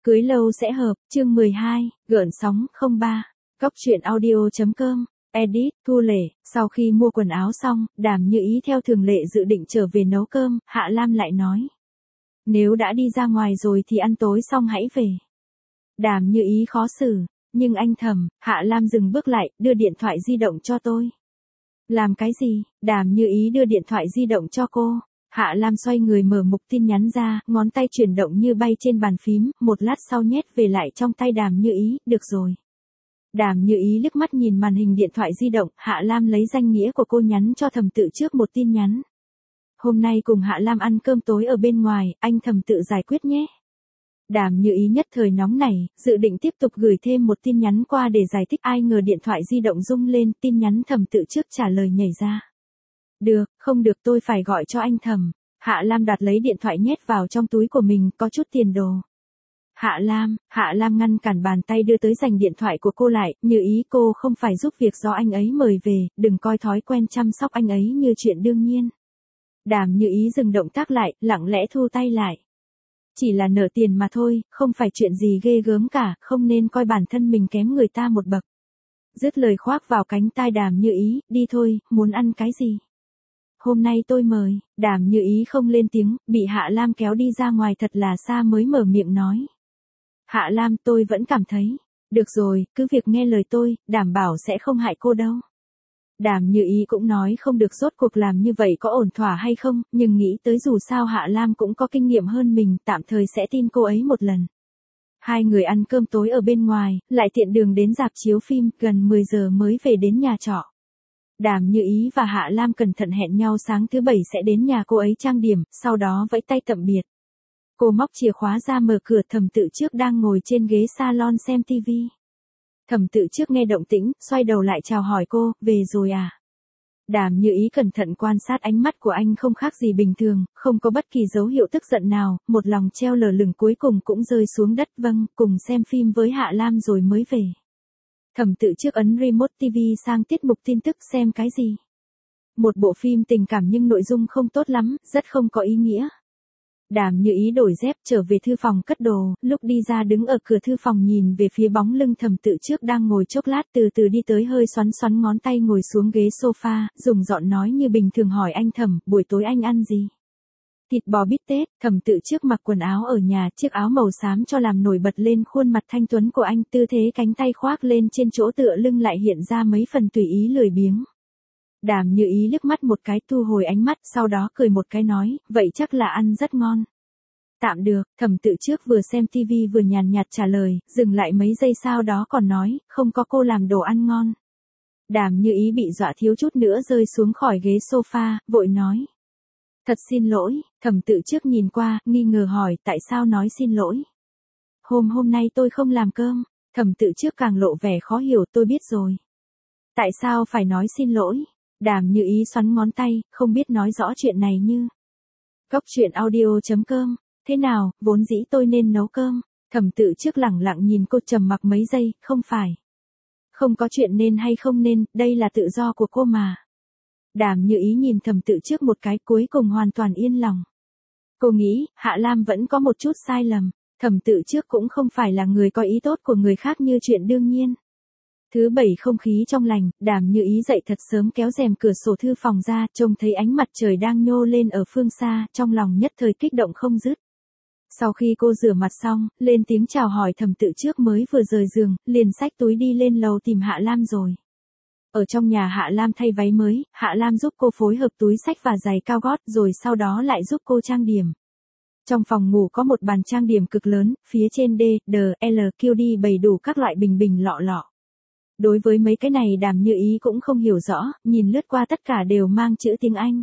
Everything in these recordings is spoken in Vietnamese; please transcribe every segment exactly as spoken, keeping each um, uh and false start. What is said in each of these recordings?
Cưới lâu sẽ hợp, chương mười hai, gợn sóng không ba. Cóc truyện audio.com, edit, Thu Lệ. Sau khi mua quần áo xong, Đàm Như Ý theo thường lệ dự định trở về nấu cơm, Hạ Lam lại nói. Nếu đã đi ra ngoài rồi thì ăn tối xong hãy về. Đàm Như Ý khó xử, nhưng anh thầm, Hạ Lam dừng bước lại, đưa điện thoại di động cho tôi. Làm cái gì? Đàm Như Ý đưa điện thoại di động cho cô. Hạ Lam xoay người mở mục tin nhắn ra, ngón tay chuyển động như bay trên bàn phím, một lát sau nhét về lại trong tay Đàm Như Ý, được rồi. Đàm Như Ý liếc mắt nhìn màn hình điện thoại di động, Hạ Lam lấy danh nghĩa của cô nhắn cho Thẩm Tự trước một tin nhắn. Hôm nay cùng Hạ Lam ăn cơm tối ở bên ngoài, anh Thẩm Tự giải quyết nhé. Đàm Như Ý nhất thời nóng nảy, dự định tiếp tục gửi thêm một tin nhắn qua để giải thích, ai ngờ điện thoại di động rung lên, tin nhắn Thẩm Tự trước trả lời nhảy ra. Được, không được, tôi phải gọi cho anh Thẩm. Hạ Lam đặt lấy điện thoại nhét vào trong túi của mình, có chút tiền đồ. Hạ Lam, Hạ Lam ngăn cản bàn tay đưa tới giành điện thoại của cô lại, Như Ý cô không phải giúp việc do anh ấy mời về, đừng coi thói quen chăm sóc anh ấy như chuyện đương nhiên. Đàm Như Ý dừng động tác lại, lặng lẽ thu tay lại. Chỉ là nợ tiền mà thôi, không phải chuyện gì ghê gớm cả, không nên coi bản thân mình kém người ta một bậc. Dứt lời khoác vào cánh tai Đàm Như Ý, đi thôi, muốn ăn cái gì? Hôm nay tôi mời. Đàm Như Ý không lên tiếng, bị Hạ Lam kéo đi ra ngoài thật là xa mới mở miệng nói. Hạ Lam, tôi vẫn cảm thấy. Được rồi, cứ việc nghe lời tôi, đảm bảo sẽ không hại cô đâu. Đàm Như Ý cũng nói không được, rốt cuộc làm như vậy có ổn thỏa hay không, nhưng nghĩ tới dù sao Hạ Lam cũng có kinh nghiệm hơn mình, tạm thời sẽ tin cô ấy một lần. Hai người ăn cơm tối ở bên ngoài, lại tiện đường đến rạp chiếu phim, gần mười giờ mới về đến nhà trọ. Đàm Như Ý và Hạ Lam cẩn thận hẹn nhau sáng thứ bảy sẽ đến nhà cô ấy trang điểm, sau đó vẫy tay tạm biệt. Cô móc chìa khóa ra mở cửa, Thẩm Tự trước đang ngồi trên ghế salon xem tivi. Thẩm Tự trước nghe động tĩnh, xoay đầu lại chào hỏi cô, về rồi à? Đàm Như Ý cẩn thận quan sát ánh mắt của anh, không khác gì bình thường, không có bất kỳ dấu hiệu tức giận nào, một lòng treo lơ lửng cuối cùng cũng rơi xuống đất. Vâng, cùng xem phim với Hạ Lam rồi mới về. Thẩm Tự trước ấn remote ti vi sang tiết mục tin tức, xem cái gì? Một bộ phim tình cảm nhưng nội dung không tốt lắm, rất không có ý nghĩa. Đàm Như Ý đổi dép trở về thư phòng cất đồ, lúc đi ra đứng ở cửa thư phòng nhìn về phía bóng lưng Thẩm Tự trước đang ngồi, chốc lát từ từ đi tới, hơi xoắn xoắn ngón tay ngồi xuống ghế sofa, dùng giọng nói như bình thường hỏi anh Thẩm, buổi tối anh ăn gì? Thịt bò bít tết. Thẩm Tự trước mặc quần áo ở nhà, chiếc áo màu xám cho làm nổi bật lên khuôn mặt thanh tuấn của anh, tư thế cánh tay khoác lên trên chỗ tựa lưng lại hiện ra mấy phần tùy ý lười biếng. Đàm Như Ý liếc mắt một cái, thu hồi ánh mắt, sau đó cười một cái nói, vậy chắc là ăn rất ngon. Tạm được. Thẩm Tự trước vừa xem tivi vừa nhàn nhạt trả lời, dừng lại mấy giây sau đó còn nói, không có cô làm đồ ăn ngon. Đàm Như Ý bị dọa thiếu chút nữa rơi xuống khỏi ghế sofa, vội nói. Thật xin lỗi. Thẩm Tự trước nhìn qua, nghi ngờ hỏi, tại sao nói xin lỗi? Hôm hôm nay tôi không làm cơm. Thẩm Tự trước càng lộ vẻ khó hiểu, tôi biết rồi. Tại sao phải nói xin lỗi? Đàm Như Ý xoắn ngón tay, không biết nói rõ chuyện này như. Cóc truyện audio.com, thế nào, vốn dĩ tôi nên nấu cơm. Thẩm Tự trước lẳng lặng nhìn cô, trầm mặc mấy giây, không phải. Không có chuyện nên hay không nên, đây là tự do của cô mà. Đàm Như Ý nhìn Thẩm Tự trước một cái, cuối cùng hoàn toàn yên lòng. Cô nghĩ, Hạ Lam vẫn có một chút sai lầm. Thẩm Tự trước cũng không phải là người có ý tốt của người khác như chuyện đương nhiên. Thứ bảy không khí trong lành, Đàm Như Ý dậy thật sớm, kéo rèm cửa sổ thư phòng ra, trông thấy ánh mặt trời đang nhô lên ở phương xa, trong lòng nhất thời kích động không dứt. Sau khi cô rửa mặt xong, lên tiếng chào hỏi Thẩm Tự trước mới vừa rời giường, liền xách túi đi lên lầu tìm Hạ Lam rồi. Ở trong nhà Hạ Lam thay váy mới, Hạ Lam giúp cô phối hợp túi xách và giày cao gót, rồi sau đó lại giúp cô trang điểm. Trong phòng ngủ có một bàn trang điểm cực lớn, phía trên D, D, L, Q, D bày đủ các loại bình bình lọ lọ. Đối với mấy cái này Đàm Như Ý cũng không hiểu rõ, nhìn lướt qua tất cả đều mang chữ tiếng Anh.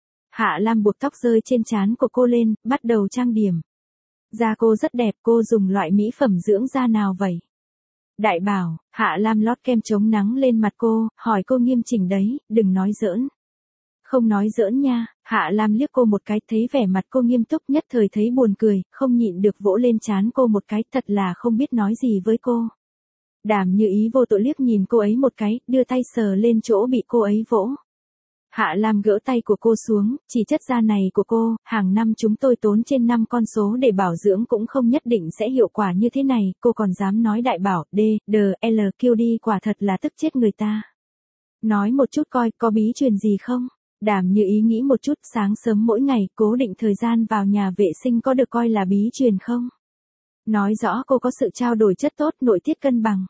Hạ Lam buộc tóc rơi trên trán của cô lên, bắt đầu trang điểm. Da cô rất đẹp, cô dùng loại mỹ phẩm dưỡng da nào vậy? Đại Bảo. Hạ Lam lót kem chống nắng lên mặt cô, hỏi cô nghiêm chỉnh đấy, đừng nói giỡn. Không nói giỡn nha. Hạ Lam liếc cô một cái, thấy vẻ mặt cô nghiêm túc, nhất thời thấy buồn cười, không nhịn được vỗ lên trán cô một cái, thật là không biết nói gì với cô. Đàm Như Ý vô tội liếc nhìn cô ấy một cái, đưa tay sờ lên chỗ bị cô ấy vỗ. Hạ Lam gỡ tay của cô xuống, chỉ chất da này của cô, hàng năm chúng tôi tốn trên năm con số để bảo dưỡng cũng không nhất định sẽ hiệu quả như thế này, cô còn dám nói đại bảo, D, D, L, Q D quả thật là tức chết người ta. Nói một chút coi, có bí truyền gì không? Đàm Như Ý nghĩ một chút, sáng sớm mỗi ngày, cố định thời gian vào nhà vệ sinh có được coi là bí truyền không? Nói rõ cô có sự trao đổi chất tốt, nội tiết cân bằng.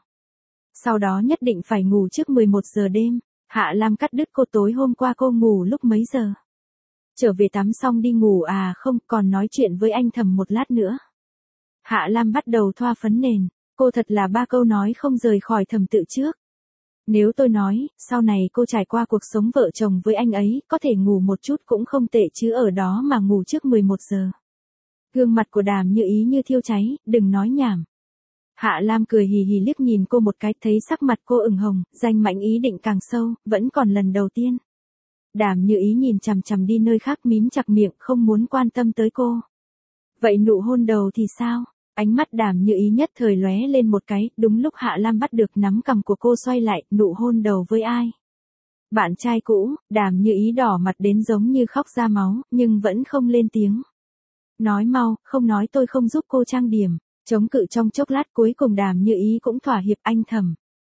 Sau đó nhất định phải ngủ trước mười một giờ đêm. Hạ Lam cắt đứt cô, tối hôm qua cô ngủ lúc mấy giờ? Trở về tắm xong đi ngủ à? Không, còn nói chuyện với anh Thầm một lát nữa. Hạ Lam bắt đầu thoa phấn nền, cô thật là ba câu nói không rời khỏi Thầm Tự Trước. Nếu tôi nói, sau này cô trải qua cuộc sống vợ chồng với anh ấy, có thể ngủ một chút cũng không tệ chứ ở đó mà ngủ trước mười một giờ. Gương mặt của Đàm Như Ý như thiêu cháy, đừng nói nhảm. Hạ Lam cười hì hì liếc nhìn cô một cái, thấy sắc mặt cô ửng hồng, danh mãnh ý định càng sâu, vẫn còn lần đầu tiên. Đàm Như Ý nhìn chằm chằm đi nơi khác, mím chặt miệng, không muốn quan tâm tới cô. Vậy nụ hôn đầu thì sao? Ánh mắt Đàm Như Ý nhất thời lóe lên một cái, đúng lúc Hạ Lam bắt được nắm cằm của cô xoay lại, nụ hôn đầu với ai? Bạn trai cũ. Đàm Như Ý đỏ mặt đến giống như khóc ra máu, nhưng vẫn không lên tiếng. Nói mau, không nói tôi không giúp cô trang điểm. Chống cự trong chốc lát, cuối cùng Đàm Như Ý cũng thỏa hiệp. Anh Thầm.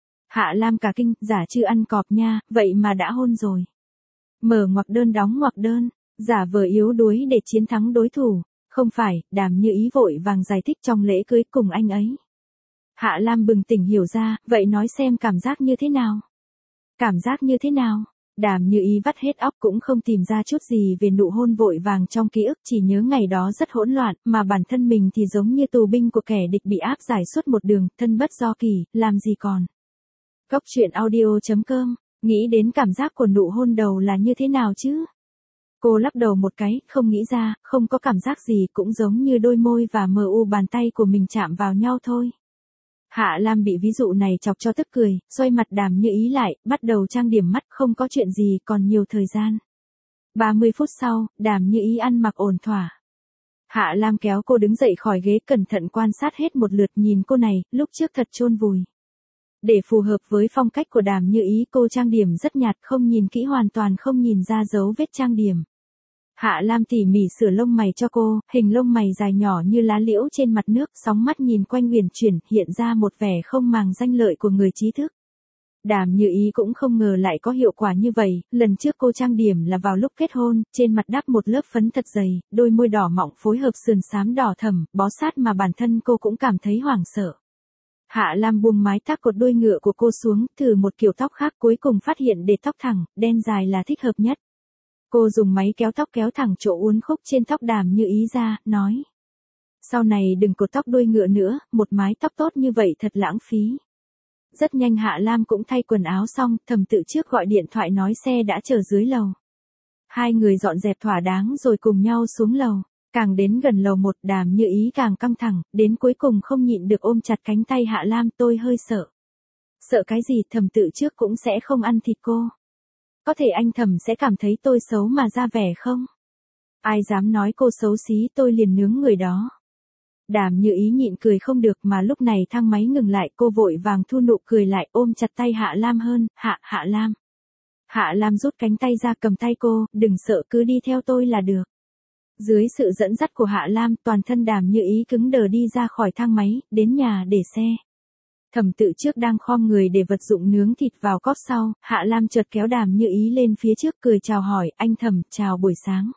Hạ Lam cả kinh, giả chưa ăn cọp nha, vậy mà đã hôn rồi. Mở ngoặc đơn đóng ngoặc đơn, giả vờ yếu đuối để chiến thắng đối thủ. Không phải, Đàm Như Ý vội vàng giải thích trong lễ cưới cùng anh ấy. Hạ Lam bừng tỉnh hiểu ra, vậy nói xem cảm giác như thế nào? Cảm giác như thế nào? Đàm Như Ý vắt hết óc cũng không tìm ra chút gì về nụ hôn vội vàng trong ký ức, chỉ nhớ ngày đó rất hỗn loạn, mà bản thân mình thì giống như tù binh của kẻ địch bị áp giải suốt một đường, thân bất do kỳ, làm gì còn. Cốc truyện audio chấm com, nghĩ đến cảm giác của nụ hôn đầu là như thế nào chứ? Cô lắc đầu một cái, không nghĩ ra, không có cảm giác gì, cũng giống như đôi môi và mờ u bàn tay của mình chạm vào nhau thôi. Hạ Lam bị ví dụ này chọc cho tức cười, xoay mặt Đàm Như Ý lại, bắt đầu trang điểm mắt, không có chuyện gì, còn nhiều thời gian. ba mươi phút sau, Đàm Như Ý ăn mặc ổn thỏa. Hạ Lam kéo cô đứng dậy khỏi ghế, cẩn thận quan sát hết một lượt, nhìn cô này, lúc trước thật chôn vùi. Để phù hợp với phong cách của Đàm Như Ý, cô trang điểm rất nhạt, không nhìn kỹ hoàn toàn không nhìn ra dấu vết trang điểm. Hạ Lam tỉ mỉ sửa lông mày cho cô, hình lông mày dài nhỏ như lá liễu trên mặt nước, sóng mắt nhìn quanh uyển chuyển, hiện ra một vẻ không màng danh lợi của người trí thức. Đàm Như Ý cũng không ngờ lại có hiệu quả như vậy, lần trước cô trang điểm là vào lúc kết hôn, trên mặt đắp một lớp phấn thật dày, đôi môi đỏ mọng phối hợp sườn xám đỏ thẫm, bó sát mà bản thân cô cũng cảm thấy hoảng sợ. Hạ Lam buông mái tóc cột đuôi ngựa của cô xuống, thử một kiểu tóc khác, cuối cùng phát hiện để tóc thẳng, đen dài là thích hợp nhất. Cô dùng máy kéo tóc kéo thẳng chỗ uốn khúc trên tóc Đàm Như Ý ra, nói. Sau này đừng cột tóc đuôi ngựa nữa, một mái tóc tốt như vậy thật lãng phí. Rất nhanh Hạ Lam cũng thay quần áo xong, Thầm Tự Trước gọi điện thoại nói xe đã chờ dưới lầu. Hai người dọn dẹp thỏa đáng rồi cùng nhau xuống lầu. Càng đến gần lầu một, Đàm Như Ý càng căng thẳng, đến cuối cùng không nhịn được ôm chặt cánh tay Hạ Lam, tôi hơi sợ. Sợ cái gì? Thầm Tự Trước cũng sẽ không ăn thịt cô. Có thể anh Thầm sẽ cảm thấy tôi xấu mà ra vẻ không? Ai dám nói cô xấu xí, tôi liền nướng người đó. Đàm Như Ý nhịn cười không được, mà lúc này thang máy ngừng lại, cô vội vàng thu nụ cười lại, ôm chặt tay Hạ Lam hơn. Hạ, Hạ Lam. Hạ Lam rút cánh tay ra, cầm tay cô, đừng sợ, cứ đi theo tôi là được. Dưới sự dẫn dắt của Hạ Lam, toàn thân Đàm Như Ý cứng đờ đi ra khỏi thang máy, đến nhà để xe. Thầm Tự Trước đang khom người để vật dụng nướng thịt vào cóp sau, Hạ Lam chợt kéo Đàm Như Ý lên phía trước, cười chào hỏi, anh Thầm, chào buổi sáng.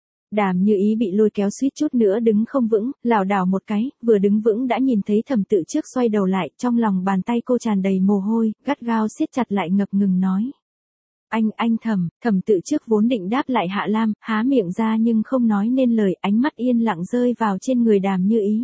Đàm Như Ý bị lôi kéo suýt chút nữa đứng không vững, lảo đảo một cái, vừa đứng vững đã nhìn thấy Thầm Tự Trước xoay đầu lại, trong lòng bàn tay cô tràn đầy mồ hôi, gắt gao siết chặt lại, ngập ngừng nói. Anh, anh Thầm. Thầm Tự Trước vốn định đáp lại Hạ Lam, há miệng ra nhưng không nói nên lời, ánh mắt yên lặng rơi vào trên người Đàm Như Ý.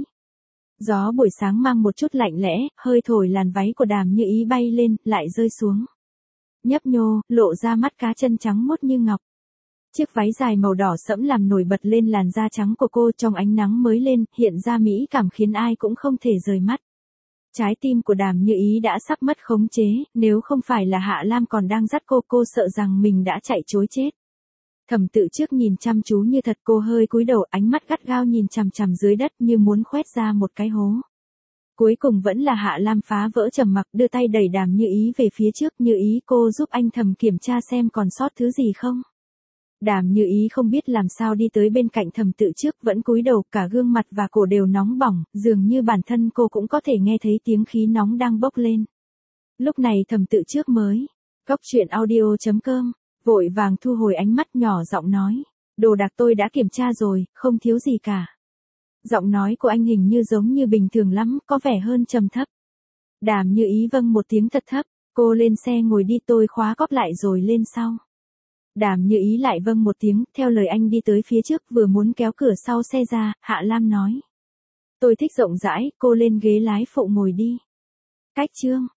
Gió buổi sáng mang một chút lạnh lẽ, hơi thổi làn váy của Đàm Như Ý bay lên, lại rơi xuống. Nhấp nhô, lộ ra mắt cá chân trắng muốt như ngọc. Chiếc váy dài màu đỏ sẫm làm nổi bật lên làn da trắng của cô, trong ánh nắng mới lên, hiện ra mỹ cảm khiến ai cũng không thể rời mắt. Trái tim của Đàm Như Ý đã sắp mất khống chế, nếu không phải là Hạ Lam còn đang dắt cô, cô sợ rằng mình đã chạy trối chết. Thầm Tự Trước nhìn chăm chú như thật, cô hơi cúi đầu, ánh mắt gắt gao nhìn chằm chằm dưới đất như muốn khoét ra một cái hố. Cuối cùng vẫn là Hạ Lam phá vỡ trầm mặc, đưa tay đẩy Đàm Như Ý về phía trước, Như Ý cô giúp anh thầm kiểm tra xem còn sót thứ gì không. Đàm Như Ý không biết làm sao đi tới bên cạnh Thẩm Tự Trước, vẫn cúi đầu, cả gương mặt và cổ đều nóng bỏng, dường như bản thân cô cũng có thể nghe thấy tiếng khí nóng đang bốc lên. Lúc này Thẩm Tự Trước mới, Cốc truyện audio chấm com, vội vàng thu hồi ánh mắt, nhỏ giọng nói, đồ đạc tôi đã kiểm tra rồi, không thiếu gì cả. Giọng nói của anh hình như giống như bình thường lắm, có vẻ hơn trầm thấp. Đàm Như Ý vâng một tiếng thật thấp, cô lên xe ngồi đi, tôi khóa cóp lại rồi lên sau. Đàm Như Ý lại vâng một tiếng, theo lời anh đi tới phía trước, vừa muốn kéo cửa sau xe ra, Hạ Lam nói. Tôi thích rộng rãi, cô lên ghế lái phụ ngồi đi. Cách chương.